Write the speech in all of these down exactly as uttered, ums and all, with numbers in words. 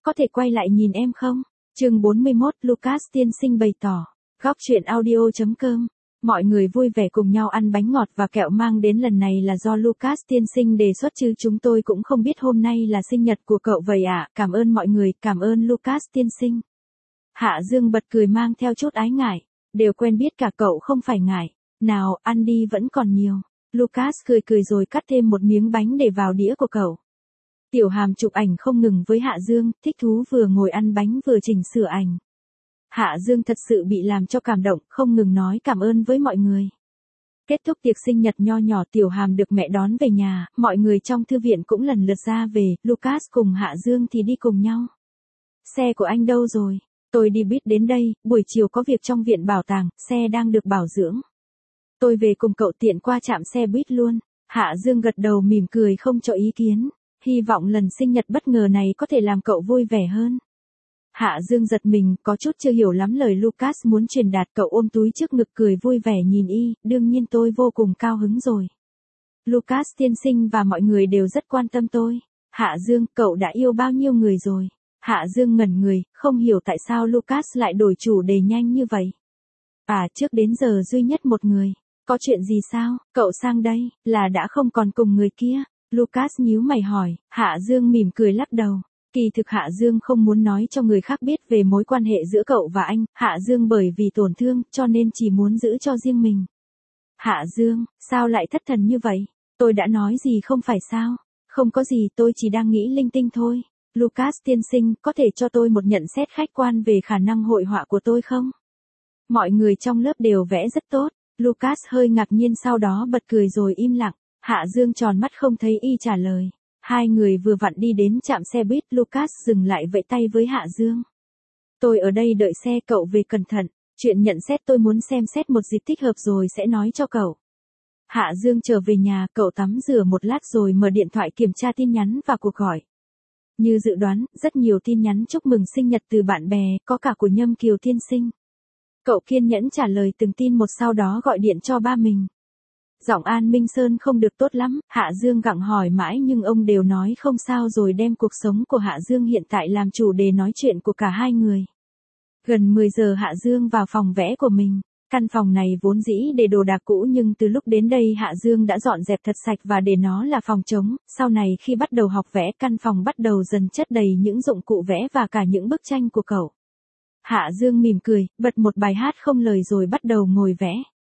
có thể quay lại nhìn em không? Chương bốn mươi mốt, Lucas tiên sinh bày tỏ. Góc truyện audio chấm com. Mọi người vui vẻ cùng nhau ăn bánh ngọt và kẹo mang đến lần này là do Lucas tiên sinh đề xuất chứ chúng tôi cũng không biết hôm nay là sinh nhật của cậu vậy ạ. À? Cảm ơn mọi người, cảm ơn Lucas tiên sinh. Hạ Dương bật cười mang theo chút ái ngại. Đều quen biết cả cậu không phải ngại. Nào, ăn đi vẫn còn nhiều. Lucas cười cười rồi cắt thêm một miếng bánh để vào đĩa của cậu. Tiểu Hàm chụp ảnh không ngừng với Hạ Dương, thích thú vừa ngồi ăn bánh vừa chỉnh sửa ảnh. Hạ Dương thật sự bị làm cho cảm động, không ngừng nói cảm ơn với mọi người. Kết thúc tiệc sinh nhật nho nhỏ, Tiểu Hàm được mẹ đón về nhà, mọi người trong thư viện cũng lần lượt ra về, Lucas cùng Hạ Dương thì đi cùng nhau. Xe của anh đâu rồi? Tôi đi buýt đến đây, buổi chiều có việc trong viện bảo tàng, xe đang được bảo dưỡng. Tôi về cùng cậu tiện qua trạm xe buýt luôn. Hạ Dương gật đầu mỉm cười không cho ý kiến. Hy vọng lần sinh nhật bất ngờ này có thể làm cậu vui vẻ hơn. Hạ Dương giật mình, có chút chưa hiểu lắm lời Lucas muốn truyền đạt. Cậu ôm túi trước ngực cười vui vẻ nhìn y, đương nhiên tôi vô cùng cao hứng rồi. Lucas tiên sinh và mọi người đều rất quan tâm tôi. Hạ Dương, cậu đã yêu bao nhiêu người rồi? Hạ Dương ngẩn người, không hiểu tại sao Lucas lại đổi chủ đề nhanh như vậy. À, trước đến giờ duy nhất một người. Có chuyện gì sao? Cậu sang đây, là đã không còn cùng người kia. Lucas nhíu mày hỏi. Hạ Dương mỉm cười lắc đầu. Kỳ thực Hạ Dương không muốn nói cho người khác biết về mối quan hệ giữa cậu và anh. Hạ Dương bởi vì tổn thương, cho nên chỉ muốn giữ cho riêng mình. Hạ Dương, sao lại thất thần như vậy? Tôi đã nói gì không phải sao? Không có gì, tôi chỉ đang nghĩ linh tinh thôi. Lucas tiên sinh, có thể cho tôi một nhận xét khách quan về khả năng hội họa của tôi không? Mọi người trong lớp đều vẽ rất tốt. Lucas hơi ngạc nhiên sau đó bật cười rồi im lặng. Hạ Dương tròn mắt không thấy y trả lời. Hai người vừa vặn đi đến trạm xe buýt, Lucas dừng lại vẫy tay với Hạ Dương. Tôi ở đây đợi xe, cậu về cẩn thận. Chuyện nhận xét tôi muốn xem xét một dịp thích hợp rồi sẽ nói cho cậu. Hạ Dương trở về nhà, cậu tắm rửa một lát rồi mở điện thoại kiểm tra tin nhắn và cuộc gọi. Như dự đoán, rất nhiều tin nhắn chúc mừng sinh nhật từ bạn bè, có cả của Nhâm Kiều tiên sinh. Cậu kiên nhẫn trả lời từng tin một, sau đó gọi điện cho ba mình. Giọng An Minh Sơn không được tốt lắm, Hạ Dương gặng hỏi mãi nhưng ông đều nói không sao rồi đem cuộc sống của Hạ Dương hiện tại làm chủ đề nói chuyện của cả hai người. Gần mười giờ Hạ Dương vào phòng vẽ của mình. Căn phòng này vốn dĩ để đồ đạc cũ nhưng từ lúc đến đây Hạ Dương đã dọn dẹp thật sạch và để nó là phòng trống. Sau này khi bắt đầu học vẽ, căn phòng bắt đầu dần chất đầy những dụng cụ vẽ và cả những bức tranh của cậu. Hạ Dương mỉm cười, bật một bài hát không lời rồi bắt đầu ngồi vẽ.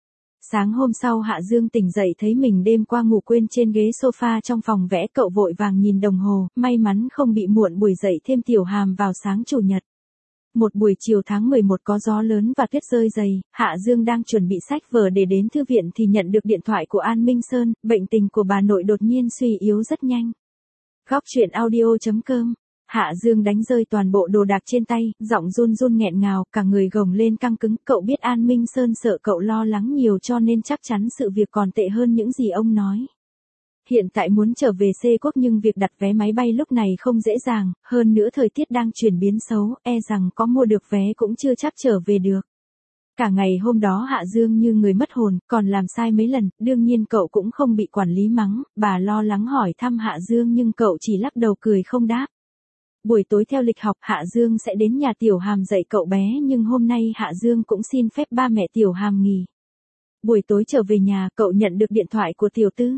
Sáng hôm sau Hạ Dương tỉnh dậy thấy mình đêm qua ngủ quên trên ghế sofa trong phòng vẽ, cậu vội vàng nhìn đồng hồ, may mắn không bị muộn buổi dậy thêm Tiểu Hàm vào sáng chủ nhật. Một buổi chiều tháng mười một có gió lớn và tuyết rơi dày, Hạ Dương đang chuẩn bị sách vở để đến thư viện thì nhận được điện thoại của An Minh Sơn, bệnh tình của bà nội đột nhiên suy yếu rất nhanh. Góc truyện audio chấm com. Hạ Dương đánh rơi toàn bộ đồ đạc trên tay, giọng run run nghẹn ngào, cả người gồng lên căng cứng. Cậu biết An Minh Sơn sợ cậu lo lắng nhiều cho nên chắc chắn sự việc còn tệ hơn những gì ông nói. Hiện tại muốn trở về C quốc nhưng việc đặt vé máy bay lúc này không dễ dàng, hơn nữa thời tiết đang chuyển biến xấu, e rằng có mua được vé cũng chưa chắc trở về được. Cả ngày hôm đó Hạ Dương như người mất hồn, còn làm sai mấy lần, đương nhiên cậu cũng không bị quản lý mắng, bà lo lắng hỏi thăm Hạ Dương nhưng cậu chỉ lắc đầu cười không đáp. Buổi tối theo lịch học Hạ Dương sẽ đến nhà Tiểu Hàm dạy cậu bé nhưng hôm nay Hạ Dương cũng xin phép ba mẹ Tiểu Hàm nghỉ. Buổi tối trở về nhà cậu nhận được điện thoại của Tiểu Tư.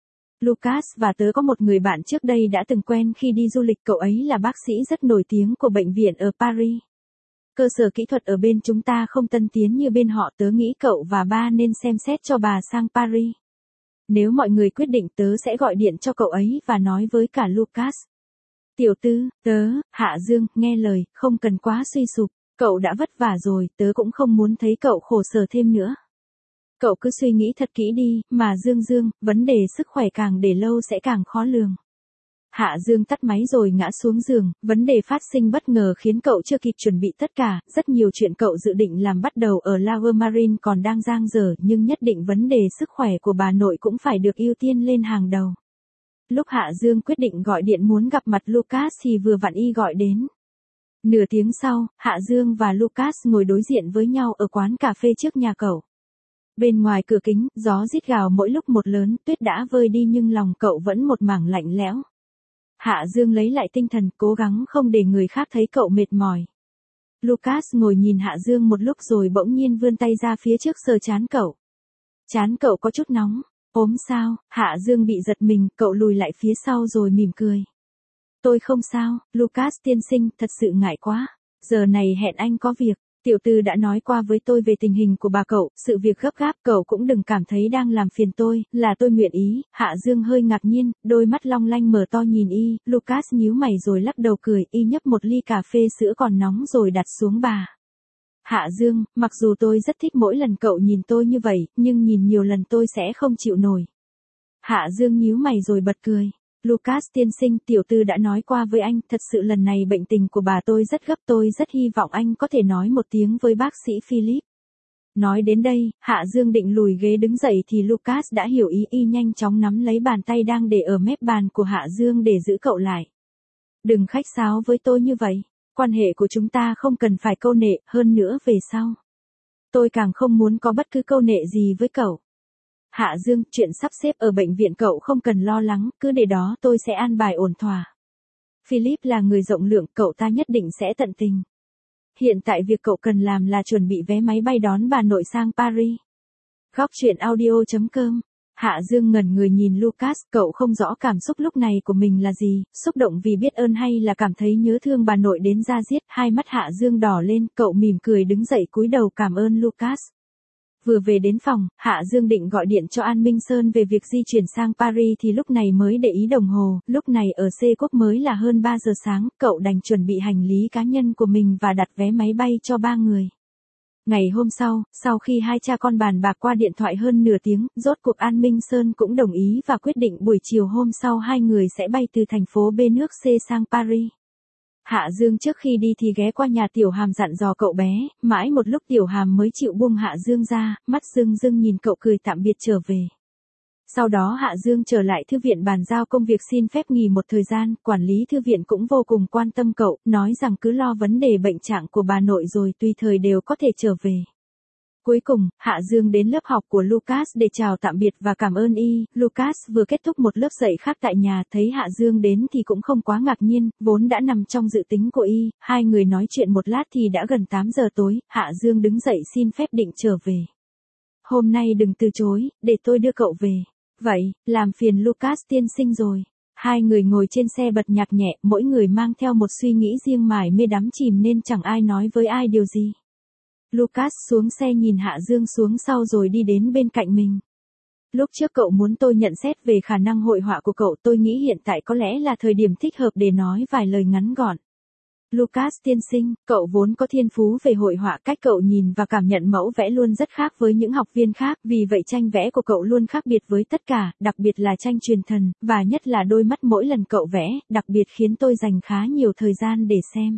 Lucas và tớ có một người bạn trước đây đã từng quen khi đi du lịch, cậu ấy là bác sĩ rất nổi tiếng của bệnh viện ở Paris. Cơ sở kỹ thuật ở bên chúng ta không tân tiến như bên họ, tớ nghĩ cậu và ba nên xem xét cho bà sang Paris. Nếu mọi người quyết định tớ sẽ gọi điện cho cậu ấy và nói với cả Lucas. Tiểu Tư, tớ, Hạ Dương, nghe lời, không cần quá suy sụp, cậu đã vất vả rồi, tớ cũng không muốn thấy cậu khổ sở thêm nữa. Cậu cứ suy nghĩ thật kỹ đi, mà Dương Dương, vấn đề sức khỏe càng để lâu sẽ càng khó lường. Hạ Dương tắt máy rồi ngã xuống giường, vấn đề phát sinh bất ngờ khiến cậu chưa kịp chuẩn bị tất cả, rất nhiều chuyện cậu dự định làm bắt đầu ở Lower Marine còn đang dang dở nhưng nhất định vấn đề sức khỏe của bà nội cũng phải được ưu tiên lên hàng đầu. Lúc Hạ Dương quyết định gọi điện muốn gặp mặt Lucas thì vừa vặn y gọi đến. Nửa tiếng sau, Hạ Dương và Lucas ngồi đối diện với nhau ở quán cà phê trước nhà cậu. Bên ngoài cửa kính, gió rít gào mỗi lúc một lớn, tuyết đã vơi đi nhưng lòng cậu vẫn một mảng lạnh lẽo. Hạ Dương lấy lại tinh thần, cố gắng không để người khác thấy cậu mệt mỏi. Lucas ngồi nhìn Hạ Dương một lúc rồi bỗng nhiên vươn tay ra phía trước sờ trán cậu. Trán cậu có chút nóng. Ốm sao? Hạ Dương bị giật mình, cậu lùi lại phía sau rồi mỉm cười. Tôi không sao, Lucas tiên sinh, thật sự ngại quá. Giờ này hẹn anh có việc. Tiểu tư đã nói qua với tôi về tình hình của bà cậu, sự việc gấp gáp, cậu cũng đừng cảm thấy đang làm phiền tôi, là tôi nguyện ý. Hạ Dương hơi ngạc nhiên, đôi mắt long lanh mở to nhìn y, Lucas nhíu mày rồi lắc đầu cười, y nhấp một ly cà phê sữa còn nóng rồi đặt xuống bà. Hạ Dương, mặc dù tôi rất thích mỗi lần cậu nhìn tôi như vậy, nhưng nhìn nhiều lần tôi sẽ không chịu nổi. Hạ Dương nhíu mày rồi bật cười. Lucas tiên sinh, tiểu tư đã nói qua với anh, thật sự lần này bệnh tình của bà tôi rất gấp, tôi rất hy vọng anh có thể nói một tiếng với bác sĩ Philip. Nói đến đây, Hạ Dương định lùi ghế đứng dậy thì Lucas đã hiểu ý, y nhanh chóng nắm lấy bàn tay đang để ở mép bàn của Hạ Dương để giữ cậu lại. Đừng khách sáo với tôi như vậy, quan hệ của chúng ta không cần phải câu nệ, hơn nữa về sau. Tôi càng không muốn có bất cứ câu nệ gì với cậu. Hạ Dương, chuyện sắp xếp ở bệnh viện cậu không cần lo lắng, cứ để đó tôi sẽ an bài ổn thỏa. Philip là người rộng lượng, cậu ta nhất định sẽ tận tình. Hiện tại việc cậu cần làm là chuẩn bị vé máy bay đón bà nội sang Paris. Góc truyện audio chấm com. Hạ Dương ngẩn người nhìn Lucas, cậu không rõ cảm xúc lúc này của mình là gì, xúc động vì biết ơn hay là cảm thấy nhớ thương bà nội đến da diết, hai mắt Hạ Dương đỏ lên, cậu mỉm cười đứng dậy cúi đầu cảm ơn Lucas. Vừa về đến phòng, Hạ Dương định gọi điện cho An Minh Sơn về việc di chuyển sang Paris thì lúc này mới để ý đồng hồ, lúc này ở C Quốc mới là hơn ba giờ sáng, cậu đành chuẩn bị hành lý cá nhân của mình và đặt vé máy bay cho ba người. Ngày hôm sau, sau khi hai cha con bàn bạc qua điện thoại hơn nửa tiếng, rốt cuộc An Minh Sơn cũng đồng ý và quyết định buổi chiều hôm sau hai người sẽ bay từ thành phố B nước C sang Paris. Hạ Dương trước khi đi thì ghé qua nhà Tiểu Hàm dặn dò cậu bé, mãi một lúc Tiểu Hàm mới chịu buông Hạ Dương ra, mắt rưng rưng nhìn cậu cười tạm biệt trở về. Sau đó Hạ Dương trở lại thư viện bàn giao công việc xin phép nghỉ một thời gian, quản lý thư viện cũng vô cùng quan tâm cậu, nói rằng cứ lo vấn đề bệnh trạng của bà nội rồi tùy thời đều có thể trở về. Cuối cùng, Hạ Dương đến lớp học của Lucas để chào tạm biệt và cảm ơn y. Lucas vừa kết thúc một lớp dạy khác tại nhà, thấy Hạ Dương đến thì cũng không quá ngạc nhiên, vốn đã nằm trong dự tính của y. Hai người nói chuyện một lát thì đã gần tám giờ tối, Hạ Dương đứng dậy xin phép định trở về. Hôm nay đừng từ chối, để tôi đưa cậu về. Vậy, làm phiền Lucas tiên sinh rồi. Hai người ngồi trên xe bật nhạc nhẹ, mỗi người mang theo một suy nghĩ riêng mải mê đắm chìm nên chẳng ai nói với ai điều gì. Lucas xuống xe nhìn Hạ Dương xuống sau rồi đi đến bên cạnh mình. Lúc trước cậu muốn tôi nhận xét về khả năng hội họa của cậu, tôi nghĩ hiện tại có lẽ là thời điểm thích hợp để nói vài lời ngắn gọn. Lucas tiên sinh, cậu vốn có thiên phú về hội họa, cách cậu nhìn và cảm nhận mẫu vẽ luôn rất khác với những học viên khác, vì vậy tranh vẽ của cậu luôn khác biệt với tất cả, đặc biệt là tranh truyền thần, và nhất là đôi mắt mỗi lần cậu vẽ, đặc biệt khiến tôi dành khá nhiều thời gian để xem.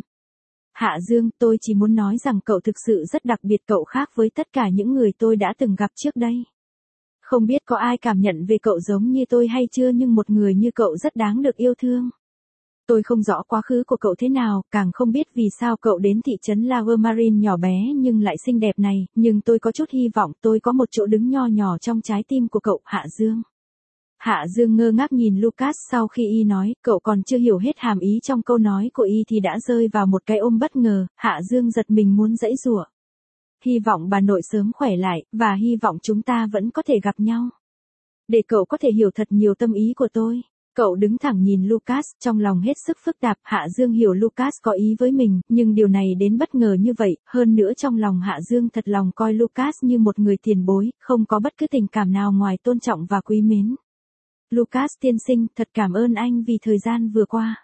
Hạ Dương, tôi chỉ muốn nói rằng cậu thực sự rất đặc biệt, cậu khác với tất cả những người tôi đã từng gặp trước đây. Không biết có ai cảm nhận về cậu giống như tôi hay chưa, nhưng một người như cậu rất đáng được yêu thương. Tôi không rõ quá khứ của cậu thế nào, càng không biết vì sao cậu đến thị trấn Lago Marine nhỏ bé nhưng lại xinh đẹp này, nhưng tôi có chút hy vọng tôi có một chỗ đứng nho nhỏ trong trái tim của cậu, Hạ Dương. Hạ Dương ngơ ngác nhìn Lucas, sau khi y nói, cậu còn chưa hiểu hết hàm ý trong câu nói của y thì đã rơi vào một cái ôm bất ngờ, Hạ Dương giật mình muốn giãy giụa. Hy vọng bà nội sớm khỏe lại, và hy vọng chúng ta vẫn có thể gặp nhau. Để cậu có thể hiểu thật nhiều tâm ý của tôi. Cậu đứng thẳng nhìn Lucas, trong lòng hết sức phức tạp. Hạ Dương hiểu Lucas có ý với mình, nhưng điều này đến bất ngờ như vậy, hơn nữa trong lòng Hạ Dương thật lòng coi Lucas như một người tiền bối, không có bất cứ tình cảm nào ngoài tôn trọng và quý mến. Lucas tiên sinh, thật cảm ơn anh vì thời gian vừa qua.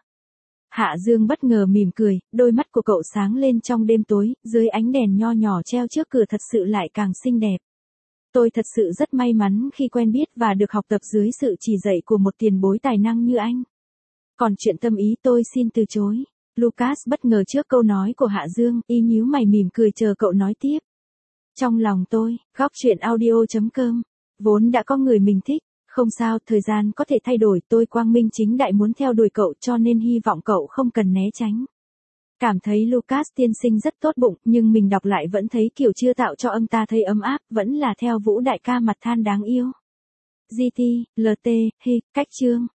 Hạ Dương bất ngờ mỉm cười, đôi mắt của cậu sáng lên trong đêm tối, dưới ánh đèn nho nhỏ treo trước cửa thật sự lại càng xinh đẹp. Tôi thật sự rất may mắn khi quen biết và được học tập dưới sự chỉ dạy của một tiền bối tài năng như anh. Còn chuyện tâm ý tôi xin từ chối. Lucas bất ngờ trước câu nói của Hạ Dương, y nhíu mày mỉm cười chờ cậu nói tiếp. Trong lòng tôi, góc truyện audio chấm com, vốn đã có người mình thích. Không sao, thời gian có thể thay đổi, tôi quang minh chính đại muốn theo đuổi cậu cho nên hy vọng cậu không cần né tránh. Cảm thấy Lucas tiên sinh rất tốt bụng, nhưng mình đọc lại vẫn thấy kiểu chưa tạo cho ông ta thấy ấm áp, vẫn là theo Vũ đại ca mặt than đáng yêu. giê tê, lờ tê, hi, cách chương.